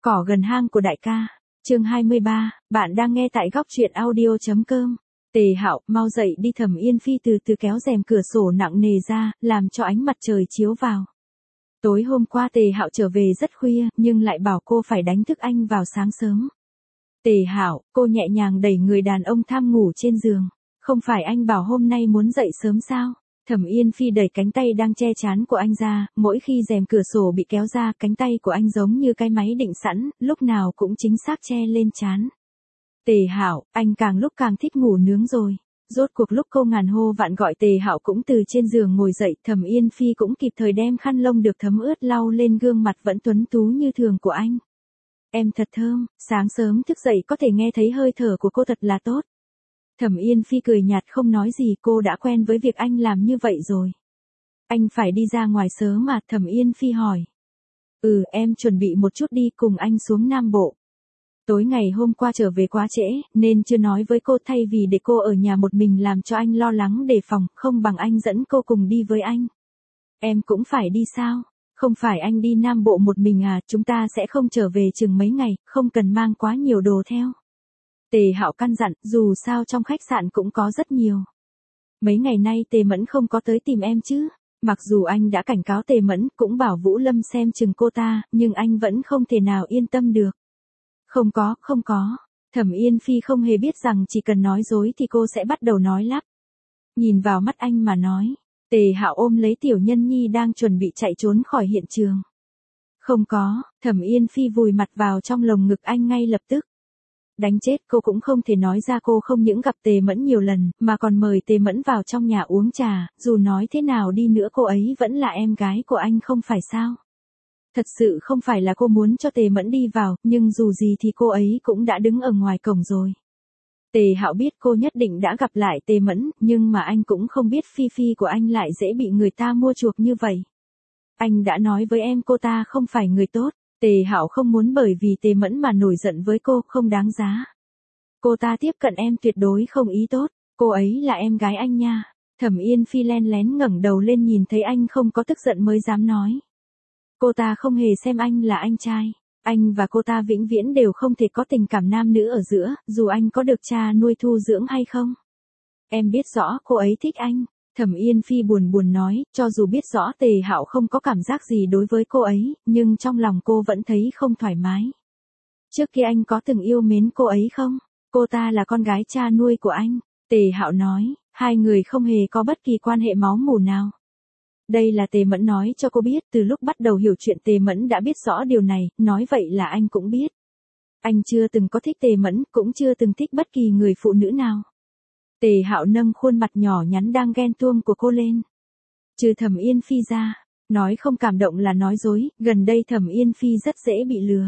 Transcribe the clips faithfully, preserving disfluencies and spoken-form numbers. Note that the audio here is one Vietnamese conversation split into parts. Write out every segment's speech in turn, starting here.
Cỏ gần hang của đại ca. Chương hai mươi ba, bạn đang nghe tại góc truyện audio chấm com. Tề Hạo, mau dậy đi. Thẩm Yên Phi từ từ kéo rèm cửa sổ nặng nề ra, làm cho ánh mặt trời chiếu vào. Tối hôm qua Tề Hạo trở về rất khuya, nhưng lại bảo cô phải đánh thức anh vào sáng sớm. Tề Hạo, cô nhẹ nhàng đẩy người đàn ông tham ngủ trên giường. Không phải anh bảo hôm nay muốn dậy sớm sao? Thẩm Yên Phi đẩy cánh tay đang che trán của anh ra, mỗi khi rèm cửa sổ bị kéo ra, cánh tay của anh giống như cái máy định sẵn, lúc nào cũng chính xác che lên trán. Tề Hạo, anh càng lúc càng thích ngủ nướng rồi. Rốt cuộc lúc cô ngàn hô vạn gọi Tề Hạo cũng từ trên giường ngồi dậy, Thẩm Yên Phi cũng kịp thời đem khăn lông được thấm ướt lau lên gương mặt vẫn tuấn tú như thường của anh. Em thật thơm, sáng sớm thức dậy có thể nghe thấy hơi thở của cô thật là tốt. Thẩm Yên Phi cười nhạt không nói gì, cô đã quen với việc anh làm như vậy rồi. Anh phải đi ra ngoài sớm mà? Thẩm Yên Phi hỏi. Ừ, em chuẩn bị một chút đi, cùng anh xuống Nam Bộ. Tối ngày hôm qua trở về quá trễ, nên chưa nói với cô, thay vì để cô ở nhà một mình làm cho anh lo lắng đề phòng, không bằng anh dẫn cô cùng đi với anh. Em cũng phải đi sao? Không phải anh đi Nam Bộ một mình à, chúng ta sẽ không trở về chừng mấy ngày, không cần mang quá nhiều đồ theo. Tề Hạo căn dặn, dù sao trong khách sạn cũng có rất nhiều. Mấy ngày nay Tề Mẫn không có tới tìm em chứ? Mặc dù anh đã cảnh cáo Tề Mẫn, cũng bảo Vũ Lâm xem chừng cô ta, nhưng anh vẫn không thể nào yên tâm được. Không có, không có. Thẩm Yên Phi không hề biết rằng chỉ cần nói dối thì cô sẽ bắt đầu nói lắp. Nhìn vào mắt anh mà nói. Tề Hạo ôm lấy Tiểu Nhân Nhi đang chuẩn bị chạy trốn khỏi hiện trường. Không có. Thẩm Yên Phi vùi mặt vào trong lồng ngực anh ngay lập tức. Đánh chết cô cũng không thể nói ra cô không những gặp Tề Mẫn nhiều lần, mà còn mời Tề Mẫn vào trong nhà uống trà, dù nói thế nào đi nữa cô ấy vẫn là em gái của anh không phải sao. Thật sự không phải là cô muốn cho Tề Mẫn đi vào, nhưng dù gì thì cô ấy cũng đã đứng ở ngoài cổng rồi. Tề Hạo biết cô nhất định đã gặp lại Tề Mẫn, nhưng mà anh cũng không biết Phi Phi của anh lại dễ bị người ta mua chuộc như vậy. Anh đã nói với em cô ta không phải người tốt. Tề Hạo không muốn bởi vì Tề Mẫn mà nổi giận với cô, không đáng giá. Cô ta tiếp cận em tuyệt đối không ý tốt, cô ấy là em gái anh nha. Thẩm Yên Phi len lén ngẩng đầu lên, nhìn thấy anh không có tức giận mới dám nói. Cô ta không hề xem anh là anh trai, anh và cô ta vĩnh viễn đều không thể có tình cảm nam nữ ở giữa, dù anh có được cha nuôi thu dưỡng hay không. Em biết rõ cô ấy thích anh. Thẩm Yên Phi buồn buồn nói, cho dù biết rõ Tề Hạo không có cảm giác gì đối với cô ấy, nhưng trong lòng cô vẫn thấy không thoải mái. Trước kia anh có từng yêu mến cô ấy không? Cô ta là con gái cha nuôi của anh. Tề Hạo nói, hai người không hề có bất kỳ quan hệ máu mủ nào. Đây là Tề Mẫn nói cho cô biết, từ lúc bắt đầu hiểu chuyện Tề Mẫn đã biết rõ điều này, nói vậy là anh cũng biết. Anh chưa từng có thích Tề Mẫn, cũng chưa từng thích bất kỳ người phụ nữ nào. Tề Hạo nâng khuôn mặt nhỏ nhắn đang ghen tuông của cô lên. Trừ Thẩm Yên Phi ra, nói không cảm động là nói dối, gần đây Thẩm Yên Phi rất dễ bị lừa.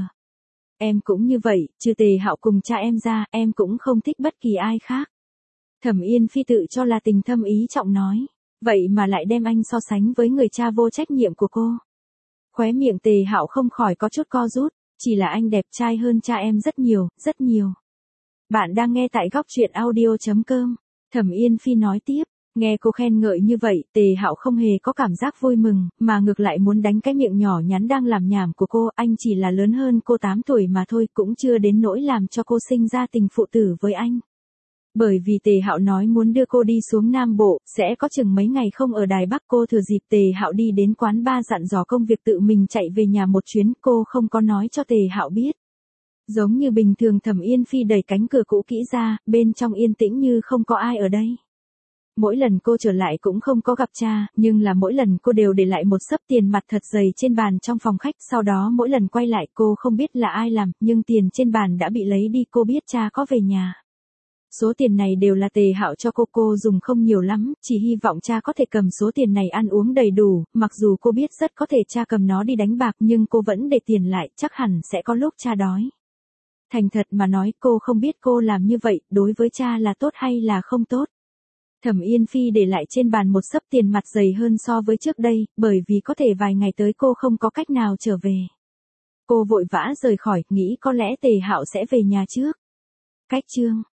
Em cũng như vậy, trừ Tề Hạo cùng cha em ra, em cũng không thích bất kỳ ai khác. Thẩm Yên Phi tự cho là tình thâm ý trọng nói, vậy mà lại đem anh so sánh với người cha vô trách nhiệm của cô. Khóe miệng Tề Hạo không khỏi có chút co rút, chỉ là anh đẹp trai hơn cha em rất nhiều, rất nhiều. Bạn đang nghe tại góc truyện audio chấm com. Thẩm Yên Phi nói tiếp, nghe cô khen ngợi như vậy, Tề Hạo không hề có cảm giác vui mừng, mà ngược lại muốn đánh cái miệng nhỏ nhắn đang làm nhảm của cô, anh chỉ là lớn hơn cô tám tuổi mà thôi, cũng chưa đến nỗi làm cho cô sinh ra tình phụ tử với anh. Bởi vì Tề Hạo nói muốn đưa cô đi xuống Nam Bộ, sẽ có chừng mấy ngày không ở Đài Bắc, cô thừa dịp Tề Hạo đi đến quán bar dặn dò công việc tự mình chạy về nhà một chuyến, cô không có nói cho Tề Hạo biết. Giống như bình thường Thẩm Yên Phi đẩy cánh cửa cũ kỹ ra, bên trong yên tĩnh như không có ai ở đây. Mỗi lần cô trở lại cũng không có gặp cha, nhưng là mỗi lần cô đều để lại một xấp tiền mặt thật dày trên bàn trong phòng khách, sau đó mỗi lần quay lại cô không biết là ai làm, nhưng tiền trên bàn đã bị lấy đi, cô biết cha có về nhà. Số tiền này đều là Tề Hạo cho cô, cô dùng không nhiều lắm, chỉ hy vọng cha có thể cầm số tiền này ăn uống đầy đủ, mặc dù cô biết rất có thể cha cầm nó đi đánh bạc, nhưng cô vẫn để tiền lại, chắc hẳn sẽ có lúc cha đói. Thành thật mà nói, cô không biết cô làm như vậy, đối với cha là tốt hay là không tốt. Thẩm Yên Phi để lại trên bàn một xấp tiền mặt dày hơn so với trước đây, bởi vì có thể vài ngày tới cô không có cách nào trở về. Cô vội vã rời khỏi, nghĩ có lẽ Tề Hạo sẽ về nhà trước. Cách chương